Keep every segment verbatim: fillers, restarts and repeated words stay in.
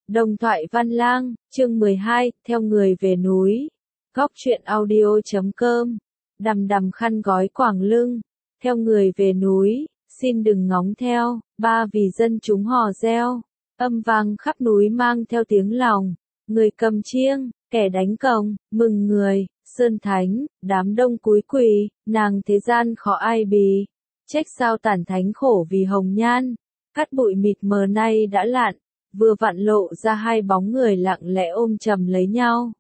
Đồng thoại Văn Lang, chương mười hai, theo người về núi. Góc truyện audio chấm com. Đầm đầm khăn gói quàng lưng. Theo người về núi, xin đừng ngóng theo, ba vì dân chúng hò reo. Âm vang khắp núi mang theo tiếng lòng. Người cầm chiêng, kẻ đánh cồng, mừng người, sơn thánh, đám đông cúi quỳ, nàng thế gian khó ai bì. Trách sao tản thánh khổ vì hồng nhan. Cát bụi mịt mờ nay đã lặn. Vừa vặn lộ ra hai bóng người lặng lẽ ôm chầm lấy nhau.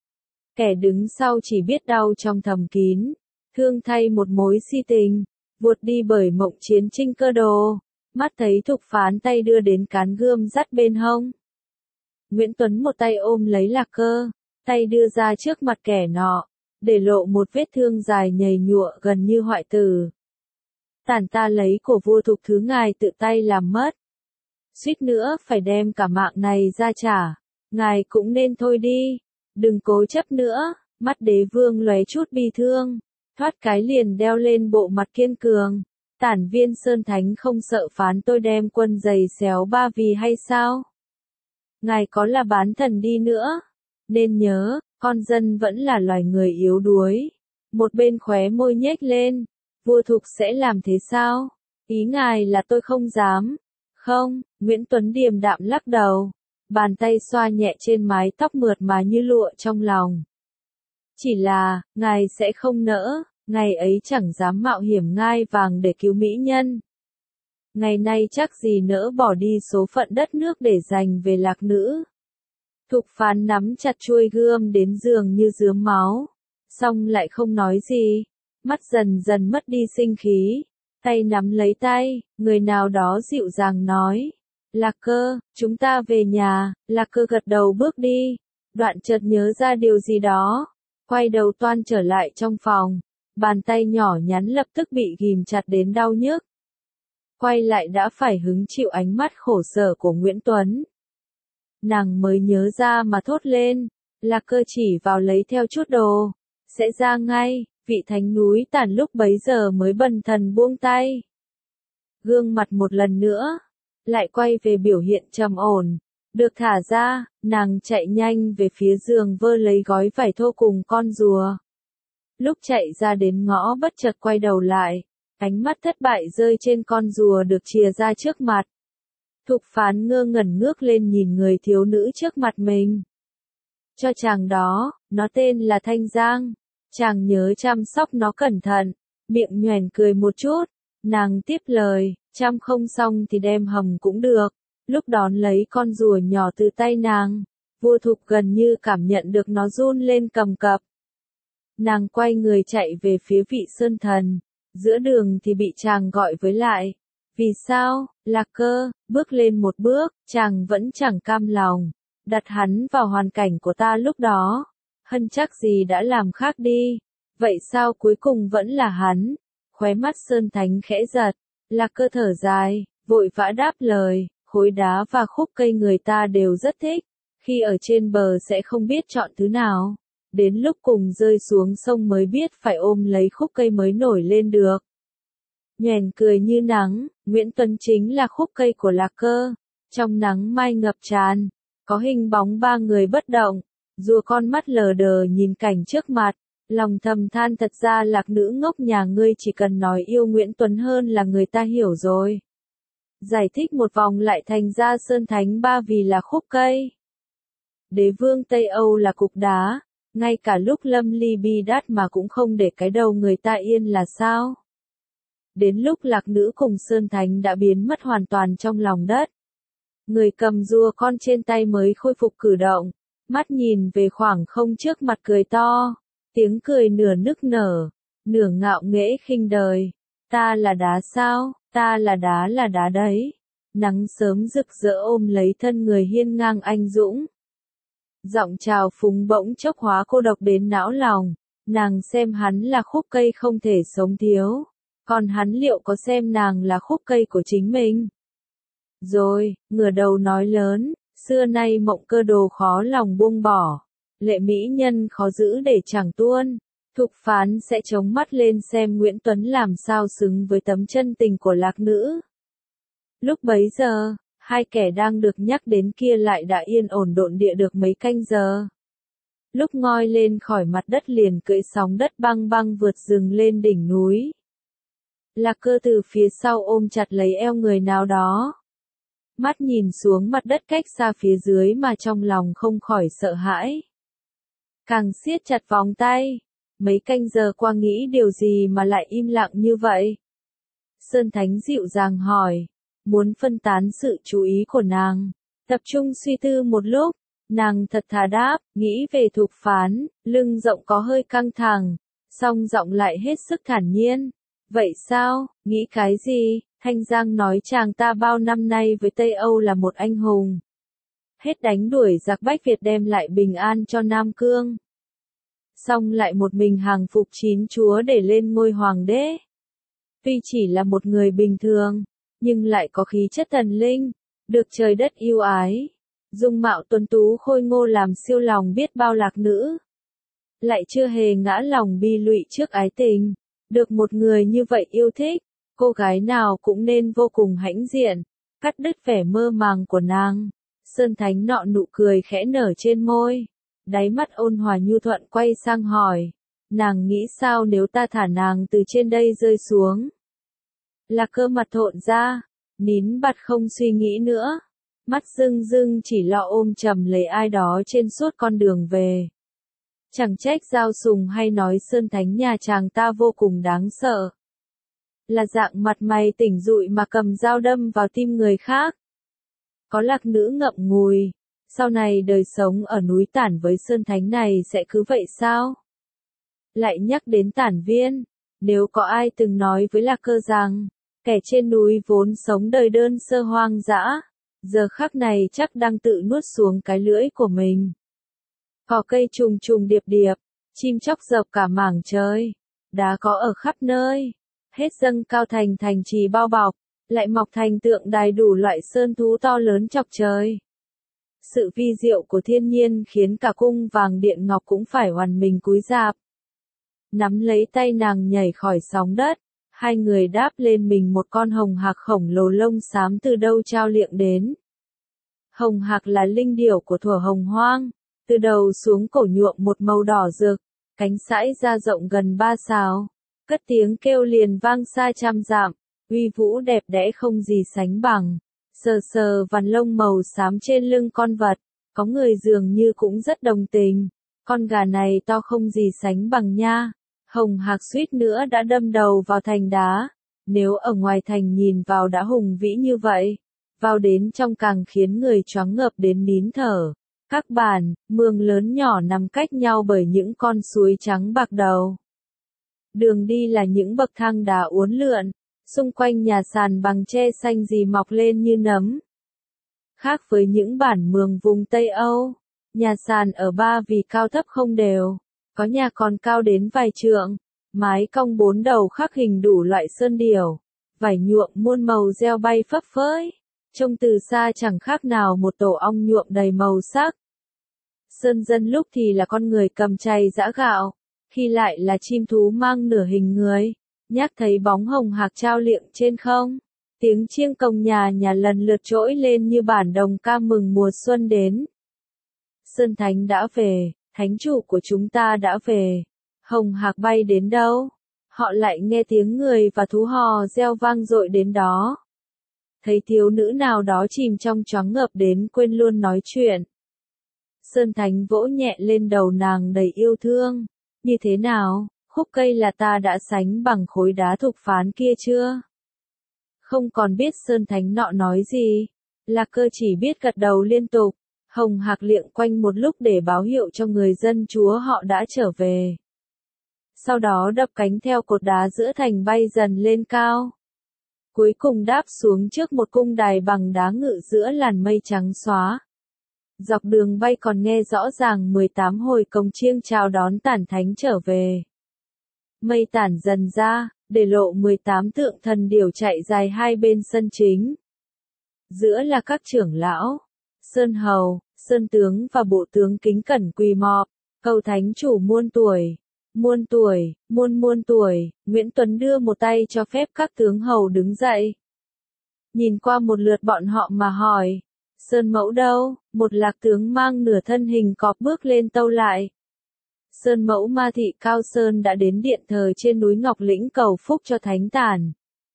Kẻ đứng sau chỉ biết đau trong thầm kín, thương thay một mối si tình, vuột đi bởi mộng chiến trinh cơ đồ, mắt thấy Thục Phán tay đưa đến cán gươm dắt bên hông. Nguyễn Tuấn một tay ôm lấy Lạc Cơ, tay đưa ra trước mặt kẻ nọ, để lộ một vết thương dài nhầy nhụa gần như hoại tử. Tản ta lấy của vua Thục thứ ngài tự tay làm mất. Suýt nữa phải đem cả mạng này ra trả, ngài cũng nên thôi đi, đừng cố chấp nữa. Mắt đế vương lóe chút bi thương, thoát cái liền đeo lên bộ mặt kiên cường. Tản viên sơn thánh không sợ phán tôi đem quân giày xéo ba vì hay sao? Ngài có là bán thần đi nữa, nên nhớ, con dân vẫn là loài người yếu đuối. Một bên khóe môi nhếch lên, vua Thục sẽ làm thế sao? Ý ngài là tôi không dám. Không, Nguyễn Tuấn điềm đạm lắc đầu, bàn tay xoa nhẹ trên mái tóc mượt mà như lụa trong lòng. Chỉ là, ngài sẽ không nỡ, ngày ấy chẳng dám mạo hiểm ngai vàng để cứu mỹ nhân. Ngày nay chắc gì nỡ bỏ đi số phận đất nước để giành về lạc nữ. Thục Phán nắm chặt chuôi gươm đến giường như rướm máu, xong lại không nói gì, mắt dần dần mất đi sinh khí. Tay nắm lấy tay, người nào đó dịu dàng nói. Lạc Cơ, chúng ta về nhà. Lạc Cơ gật đầu bước đi. Đoạn chợt nhớ ra điều gì đó. Quay đầu toan trở lại trong phòng. Bàn tay nhỏ nhắn lập tức bị ghìm chặt đến đau nhức. Quay lại đã phải hứng chịu ánh mắt khổ sở của Nguyễn Tuấn. Nàng mới nhớ ra mà thốt lên. Lạc Cơ chỉ vào lấy theo chút đồ. Sẽ ra ngay. Vị thánh núi Tản lúc bấy giờ mới bần thần buông tay. Gương mặt một lần nữa, lại quay về biểu hiện trầm ổn. Được thả ra, nàng chạy nhanh về phía giường vơ lấy gói vải thô cùng con rùa. Lúc chạy ra đến ngõ bất chợt quay đầu lại, ánh mắt thất bại rơi trên con rùa được chìa ra trước mặt. Thục Phán ngơ ngẩn ngước lên nhìn người thiếu nữ trước mặt mình. Cho chàng đó, nó tên là Thanh Giang. Chàng nhớ chăm sóc nó cẩn thận, miệng nhoẻn cười một chút, nàng tiếp lời, chăm không xong thì đem hầm cũng được. Lúc đón lấy con rùa nhỏ từ tay nàng, vua Thục gần như cảm nhận được nó run lên cầm cập. Nàng quay người chạy về phía vị sơn thần, giữa đường thì bị chàng gọi với lại. Vì sao, Lạc Cơ, bước lên một bước, chàng vẫn chẳng cam lòng, đặt hắn vào hoàn cảnh của ta lúc đó. Hân chắc gì đã làm khác đi, vậy sao cuối cùng vẫn là hắn? Khóe mắt sơn thánh khẽ giật, Lạc Cơ thở dài, vội vã đáp lời, khối đá và khúc cây người ta đều rất thích, khi ở trên bờ sẽ không biết chọn thứ nào, đến lúc cùng rơi xuống sông mới biết phải ôm lấy khúc cây mới nổi lên được. Nhoẻn cười như nắng, Nguyễn Tuấn chính là khúc cây của Lạc Cơ, trong nắng mai ngập tràn, có hình bóng ba người bất động. Rùa con mắt lờ đờ nhìn cảnh trước mặt, lòng thầm than thật ra lạc nữ ngốc nhà ngươi chỉ cần nói yêu Nguyễn Tuấn hơn là người ta hiểu rồi. Giải thích một vòng lại thành ra sơn thánh ba vì là khúc cây. Đế vương Tây Âu là cục đá, ngay cả lúc lâm ly bi đát mà cũng không để cái đầu người ta yên là sao. Đến lúc lạc nữ cùng sơn thánh đã biến mất hoàn toàn trong lòng đất. Người cầm rùa con trên tay mới khôi phục cử động. Mắt nhìn về khoảng không trước mặt cười to, tiếng cười nửa nức nở, nửa ngạo nghễ khinh đời. Ta là đá sao, ta là đá là đá đấy. Nắng sớm rực rỡ ôm lấy thân người hiên ngang anh dũng. Giọng chào phúng bỗng chốc hóa cô độc đến não lòng, nàng xem hắn là khúc cây không thể sống thiếu, còn hắn liệu có xem nàng là khúc cây của chính mình? Rồi, ngửa đầu nói lớn. Xưa nay mộng cơ đồ khó lòng buông bỏ, lệ mỹ nhân khó giữ để chẳng tuôn. Thục Phán sẽ chống mắt lên xem Nguyễn Tuấn làm sao xứng với tấm chân tình của lạc nữ. Lúc bấy giờ, Hai kẻ đang được nhắc đến kia lại đã yên ổn độn địa được mấy canh giờ. Lúc ngoi lên khỏi mặt đất liền cưỡi sóng đất băng băng vượt rừng lên đỉnh núi. Lạc Cơ từ phía sau ôm chặt lấy eo người nào đó. Mắt nhìn xuống mặt đất cách xa phía dưới mà trong lòng không khỏi sợ hãi. Càng siết chặt vòng tay. Mấy canh giờ qua nghĩ điều gì mà lại im lặng như vậy? Sơn Thánh dịu dàng hỏi. Muốn phân tán sự chú ý của nàng. Tập trung suy tư một lúc. Nàng thật thà đáp, nghĩ về Thục Phán, lưng rộng có hơi căng thẳng, song giọng lại hết sức thản nhiên. Vậy sao, nghĩ cái gì? Thanh Giang nói chàng ta bao năm nay với Tây Âu là một anh hùng. Hết đánh đuổi giặc Bách Việt đem lại bình an cho Nam Cương. Xong lại một mình hàng phục chín chúa để lên ngôi hoàng đế. Tuy chỉ là một người bình thường, nhưng lại có khí chất thần linh, được trời đất yêu ái. Dung mạo tuấn tú khôi ngô làm siêu lòng biết bao lạc nữ. Lại chưa hề ngã lòng bi lụy trước ái tình. Được một người như vậy yêu thích, cô gái nào cũng nên vô cùng hãnh diện. Cắt đứt vẻ mơ màng của nàng. Sơn Thánh nọ nụ cười khẽ nở trên môi. Đáy mắt ôn hòa nhu thuận quay sang hỏi. Nàng nghĩ sao nếu ta thả nàng từ trên đây rơi xuống? Lạc Cơ mặt thộn ra. Nín bặt không suy nghĩ nữa. Mắt rưng rưng chỉ lo ôm chầm lấy ai đó trên suốt con đường về. Chẳng trách Giao Sùng hay nói Sơn Thánh nhà chàng ta vô cùng đáng sợ. Là dạng mặt mày tỉnh dụi mà cầm dao đâm vào tim người khác. Có lạc nữ ngậm ngùi, sau này đời sống ở núi Tản với Sơn Thánh này sẽ cứ vậy sao? Lại nhắc đến Tản Viên, nếu có ai từng nói với Lạc Cơ rằng, kẻ trên núi vốn sống đời đơn sơ hoang dã, giờ khắc này chắc đang tự nuốt xuống cái lưỡi của mình. Cỏ cây trùng trùng điệp điệp, chim chóc dập cả mảng trời, đá có ở khắp nơi, hết dâng cao thành thành trì bao bọc, lại mọc thành tượng đài đủ loại sơn thú to lớn chọc trời. Sự vi diệu của thiên nhiên khiến cả cung vàng điện ngọc cũng phải hoàn mình cúi rạp. Nắm lấy tay nàng nhảy khỏi sóng đất, hai người đáp lên mình một con hồng hạc khổng lồ lông xám từ đâu trao liệng đến. Hồng hạc là linh điểu của thuở Hồng Hoang, từ đầu xuống cổ nhuộm một màu đỏ rực, cánh sải ra rộng gần ba sào, cất tiếng kêu liền vang xa trăm dặm, uy vũ đẹp đẽ không gì sánh bằng. Sờ sờ vằn lông màu xám trên lưng con vật, có người dường như cũng rất đồng tình. Con gà này to không gì sánh bằng nha. Hồng hạc suýt nữa đã đâm đầu vào thành đá. Nếu ở ngoài thành nhìn vào đã hùng vĩ như vậy, vào đến trong càng khiến người choáng ngợp đến nín thở. Các bản, mương lớn nhỏ nằm cách nhau bởi những con suối trắng bạc đầu. Đường đi là những bậc thang đá uốn lượn, xung quanh nhà sàn bằng tre xanh rì mọc lên như nấm. Khác với những bản mường vùng Tây Âu, nhà sàn ở Ba Vì cao thấp không đều, có nhà còn cao đến vài trượng, mái cong bốn đầu khắc hình đủ loại sơn điểu, vải nhuộm muôn màu reo bay phấp phới, trông từ xa chẳng khác nào một tổ ong nhuộm đầy màu sắc. Sơn dân lúc thì là con người cầm chày giã gạo, khi lại là chim thú mang nửa hình người. Nhắc thấy bóng hồng hạc trao liệng trên không, tiếng chiêng cồng nhà nhà lần lượt trỗi lên như bản đồng ca mừng mùa xuân đến. Sơn Thánh đã về, thánh chủ của chúng ta đã về. Hồng hạc bay đến đâu? Họ lại nghe tiếng người và thú hò reo vang dội đến đó. Thấy thiếu nữ nào đó chìm trong choáng ngợp đến quên luôn nói chuyện. Sơn Thánh vỗ nhẹ lên đầu nàng đầy yêu thương. Như thế nào? Khúc cây là ta đã sánh bằng khối đá Thục Phán kia chưa? Không còn biết Sơn Thánh nọ nói gì. Lạc Cơ chỉ biết gật đầu liên tục. Hồng hạc liệng quanh một lúc để báo hiệu cho người dân chúa họ đã trở về. Sau đó đập cánh theo cột đá giữa thành bay dần lên cao. Cuối cùng đáp xuống trước một cung đài bằng đá ngự giữa làn mây trắng xóa. Dọc đường bay còn nghe rõ ràng mười tám hồi cồng chiêng chào đón Tản Thánh trở về. Mây tản dần ra, để lộ mười tám tượng thần điểu chạy dài hai bên sân chính. Giữa là các trưởng lão, Sơn Hầu, Sơn Tướng và Bộ Tướng kính cẩn quỳ mọp, cầu thánh chủ muôn tuổi, muôn tuổi, muôn muôn tuổi. Nguyễn Tuấn đưa một tay cho phép các tướng hầu đứng dậy. nhìn qua một lượt bọn họ mà hỏi, Sơn Mẫu đâu? Một lạc tướng mang nửa thân hình cọp bước lên tâu lại. Sơn Mẫu Ma Thị Cao Sơn đã đến điện thờ trên núi Ngọc Lĩnh cầu phúc cho thánh tản.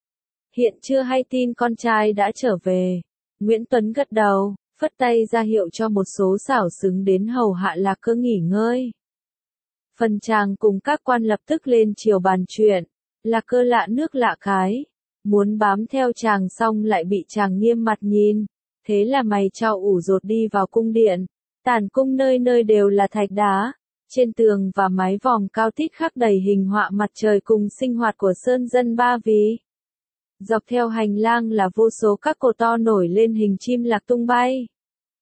Hiện chưa hay tin con trai đã trở về. Nguyễn Tuấn gật đầu, phất tay ra hiệu cho một số xảo xứng đến hầu hạ Lạc Cơ nghỉ ngơi. Phần chàng cùng các quan lập tức lên chiều bàn chuyện. Lạc Cơ lạ nước lạ cái, muốn bám theo chàng xong lại bị chàng nghiêm mặt nhìn. Thế là mày cho ủ rột đi vào cung điện. Tản cung nơi nơi đều là thạch đá. Trên tường và mái vòm cao tít khắc đầy hình họa mặt trời cùng sinh hoạt của sơn dân Ba Vì. Dọc theo hành lang là vô số các cột to nổi lên hình chim lạc tung bay.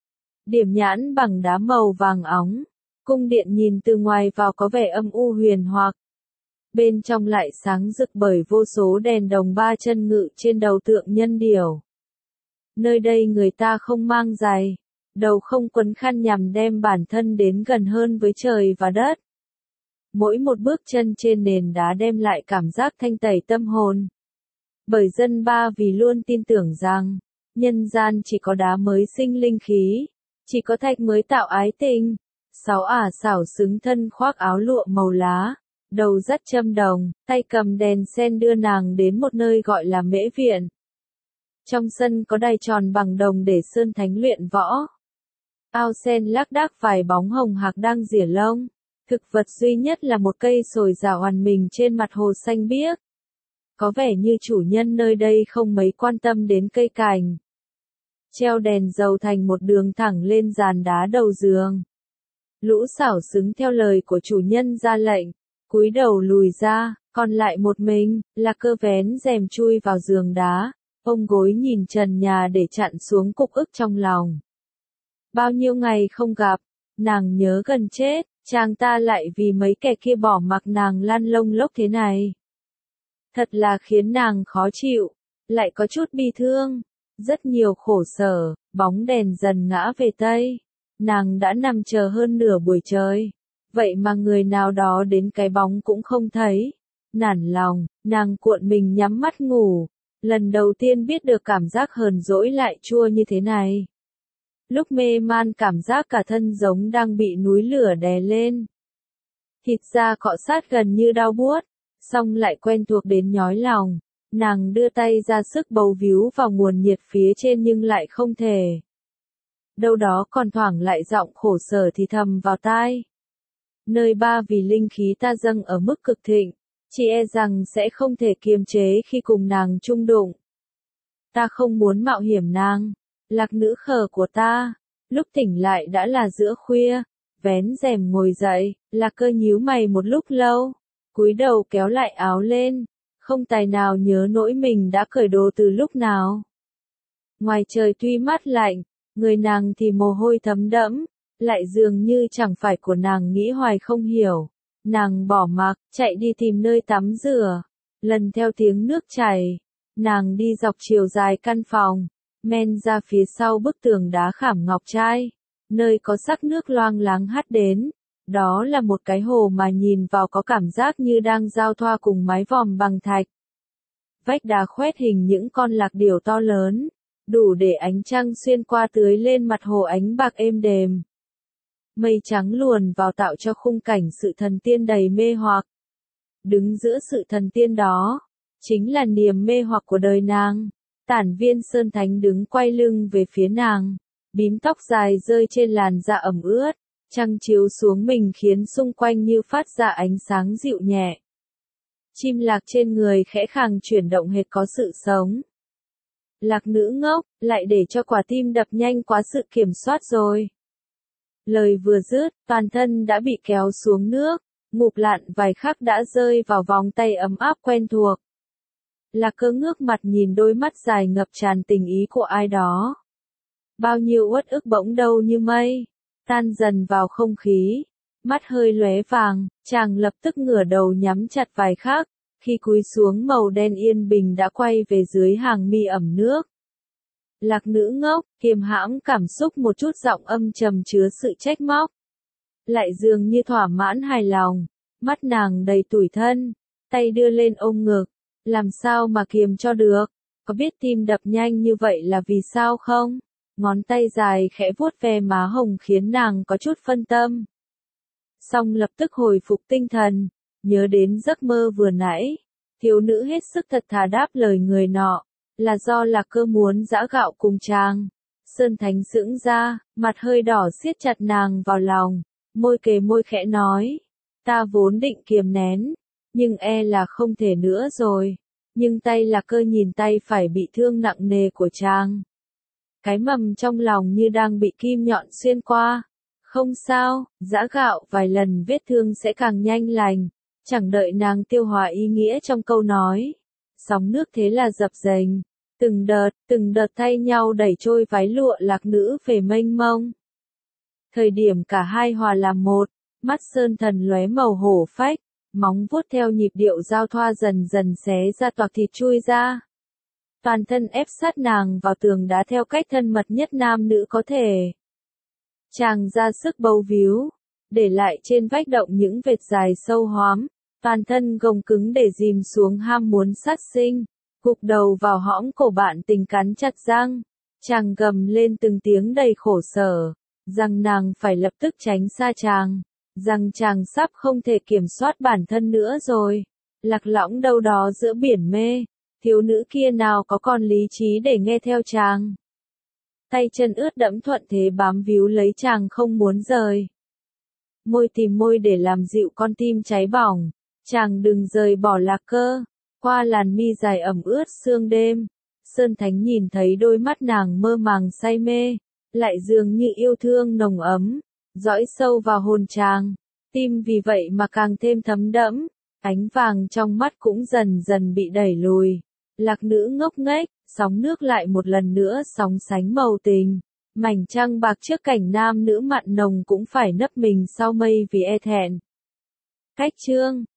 Điểm nhãn bằng đá màu vàng óng. Cung điện nhìn từ ngoài vào có vẻ âm u huyền hoặc. Bên trong lại sáng rực bởi vô số đèn đồng ba chân ngự trên đầu tượng nhân điểu. Nơi đây người ta không mang giày, đầu không quấn khăn nhằm đem bản thân đến gần hơn với trời và đất. Mỗi một bước chân trên nền đá đem lại cảm giác thanh tẩy tâm hồn. Bởi dân Ba Vì luôn tin tưởng rằng, nhân gian chỉ có đá mới sinh linh khí, chỉ có thạch mới tạo ái tình. Sáu ả xảo xứng thân khoác áo lụa màu lá, đầu dắt châm đồng, tay cầm đèn sen đưa nàng đến một nơi gọi là Mễ Viện. Trong sân có đài tròn bằng đồng để sơn thánh luyện võ. Ao sen lác đác vài bóng hồng hạc đang rỉa lông. Thực vật duy nhất là một cây sồi già hoàn mình trên mặt hồ xanh biếc. Có vẻ như chủ nhân nơi đây không mấy quan tâm đến cây cành. Treo đèn dầu thành một đường thẳng lên giàn đá đầu giường. Lũ xảo xứng theo lời của chủ nhân ra lệnh, cúi đầu lùi ra, còn lại một mình, Lạc Cơ vén rèm chui vào giường đá, ôm gối nhìn trần nhà để chặn xuống cục ức trong lòng. Bao nhiêu ngày không gặp, nàng nhớ gần chết, chàng ta lại vì mấy kẻ kia bỏ mặc nàng lăn lông lốc thế này. Thật là khiến nàng khó chịu, lại có chút bi thương, rất nhiều khổ sở, bóng đèn dần ngã về Tây. Nàng đã nằm chờ hơn nửa buổi trời, vậy mà người nào đó đến cái bóng cũng không thấy. Nản lòng, nàng cuộn mình nhắm mắt ngủ, lần đầu tiên biết được cảm giác hờn dỗi lại chua như thế này. Lúc mê man cảm giác cả thân giống đang bị núi lửa đè lên. Thịt da cọ sát gần như đau buốt, xong lại quen thuộc đến nhói lòng. Nàng đưa tay ra sức bấu víu vào nguồn nhiệt phía trên nhưng lại không thể. Đâu đó còn thoảng lại giọng khổ sở thì thầm vào tai. Nơi Ba Vì linh khí ta dâng ở mức cực thịnh, chỉ e rằng sẽ không thể kiềm chế khi cùng nàng chung đụng. Ta không muốn mạo hiểm nàng, Lạc nữ khờ của ta. Lúc tỉnh lại đã là giữa khuya, vén rèm ngồi dậy, Lạc Cơ nhíu mày một lúc lâu, cúi đầu kéo lại áo lên, không tài nào nhớ nỗi mình đã cởi đồ từ lúc nào. Ngoài trời tuy mát lạnh, người nàng thì mồ hôi thấm đẫm, lại dường như chẳng phải của nàng nghĩ hoài không hiểu. Nàng bỏ mặc, chạy đi tìm nơi tắm rửa, lần theo tiếng nước chảy, nàng đi dọc chiều dài căn phòng, men ra phía sau bức tường đá khảm ngọc trai, nơi có sắc nước loang láng hắt đến. Đó là một cái hồ mà nhìn vào có cảm giác như đang giao thoa cùng mái vòm bằng thạch. Vách đá khoét hình những con lạc điểu to lớn, đủ để ánh trăng xuyên qua tưới lên mặt hồ ánh bạc êm đềm. Mây trắng luồn vào tạo cho khung cảnh sự thần tiên đầy mê hoặc. Đứng giữa sự thần tiên đó, chính là niềm mê hoặc của đời nàng. Tản Viên Sơn Thánh đứng quay lưng về phía nàng, bím tóc dài rơi trên làn da ẩm ướt, trăng chiếu xuống mình khiến xung quanh như phát ra ánh sáng dịu nhẹ. Chim lạc trên người khẽ khàng chuyển động hệt có sự sống. Lạc nữ ngốc, lại để cho quả tim đập nhanh quá sự kiểm soát rồi. Lời vừa dứt, toàn thân đã bị kéo xuống nước, ngụp lặn vài khắc đã rơi vào vòng tay ấm áp quen thuộc. Lạc Cơ ngước mặt nhìn đôi mắt dài ngập tràn tình ý của ai đó. Bao nhiêu uất ức bỗng đâu như mây, tan dần vào không khí, mắt hơi lóe vàng, chàng lập tức ngửa đầu nhắm chặt vài khắc, khi cúi xuống màu đen yên bình đã quay về dưới hàng mi ẩm nước. Lạc nữ ngốc, kiềm hãm cảm xúc một chút giọng âm trầm chứa sự trách móc. Lại dường như thỏa mãn hài lòng, mắt nàng đầy tủi thân, tay đưa lên ôm ngực, làm sao mà kiềm cho được, có biết tim đập nhanh như vậy là vì sao không? Ngón tay dài khẽ vuốt ve má hồng khiến nàng có chút phân tâm. Xong lập tức hồi phục tinh thần, nhớ đến giấc mơ vừa nãy. Thiếu nữ hết sức thật thà đáp lời người nọ, là do Lạc Cơ muốn giã gạo cùng chàng. Sơn Thánh sững ra, mặt hơi đỏ siết chặt nàng vào lòng, môi kề môi khẽ nói, ta vốn định kiềm nén, nhưng e là không thể nữa rồi. Nhưng tay Lạc Cơ nhìn tay phải bị thương nặng nề của chàng. Cái mầm trong lòng như đang bị kim nhọn xuyên qua. Không sao, giã gạo vài lần vết thương sẽ càng nhanh lành. Chẳng đợi nàng tiêu hóa ý nghĩa trong câu nói. Sóng nước thế là dập dềnh. Từng đợt, từng đợt thay nhau đẩy trôi váy lụa lạc nữ về mênh mông. Thời điểm cả hai hòa làm một, mắt Sơn Thần lóe màu hổ phách, móng vuốt theo nhịp điệu giao thoa dần dần xé ra toạc thịt chui ra. Toàn thân ép sát nàng vào tường đá theo cách thân mật nhất nam nữ có thể. Chàng ra sức bấu víu, để lại trên vách động những vệt dài sâu hoắm, toàn thân gồng cứng để dìm xuống ham muốn sát sinh, gục đầu vào hõm cổ bạn tình cắn chặt răng. Chàng gầm lên từng tiếng đầy khổ sở, rằng nàng phải lập tức tránh xa chàng, rằng chàng sắp không thể kiểm soát bản thân nữa rồi, lạc lõng đâu đó giữa biển mê. Thiếu nữ kia nào có còn lý trí để nghe theo chàng. Tay chân ướt đẫm thuận thế bám víu lấy chàng không muốn rời. Môi tìm môi để làm dịu con tim cháy bỏng. Chàng đừng rời bỏ Lạc Cơ. Qua làn mi dài ẩm ướt sương đêm. Sơn Thánh nhìn thấy đôi mắt nàng mơ màng say mê. Lại dường như yêu thương nồng ấm. Dõi sâu vào hồn chàng. Tim vì vậy mà càng thêm thấm đẫm. Ánh vàng trong mắt cũng dần dần bị đẩy lùi. Lạc nữ ngốc nghếch, sóng nước lại một lần nữa sóng sánh màu tình. Mảnh trăng bạc trước cảnh nam nữ mặn nồng cũng phải nấp mình sau mây vì e thẹn. Cách chương